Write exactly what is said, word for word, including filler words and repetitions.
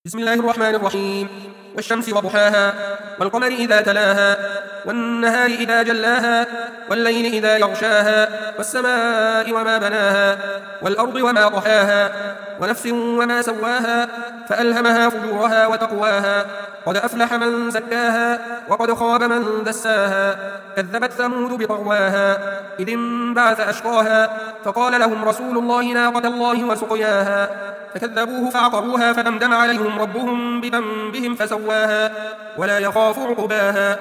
بسم الله الرحمن الرحيم. والشمس وضحاها والقمر إذا تلاها والنهار إذا جلاها والليل إذا يغشاها والسماء وما بناها والأرض وما طحاها ونفس وما سواها فألهمها فجورها وتقواها قد أفلح من زكاها وقد خاب من دساها كذبت ثمود بطغواها إذ انبعث أشقاها فقال لهم رسول الله ناقة الله وسقياها فكذبوه فعقروها فدمدم عليهم ربهم بذنبهم فسواها ولا يخاف عقباها.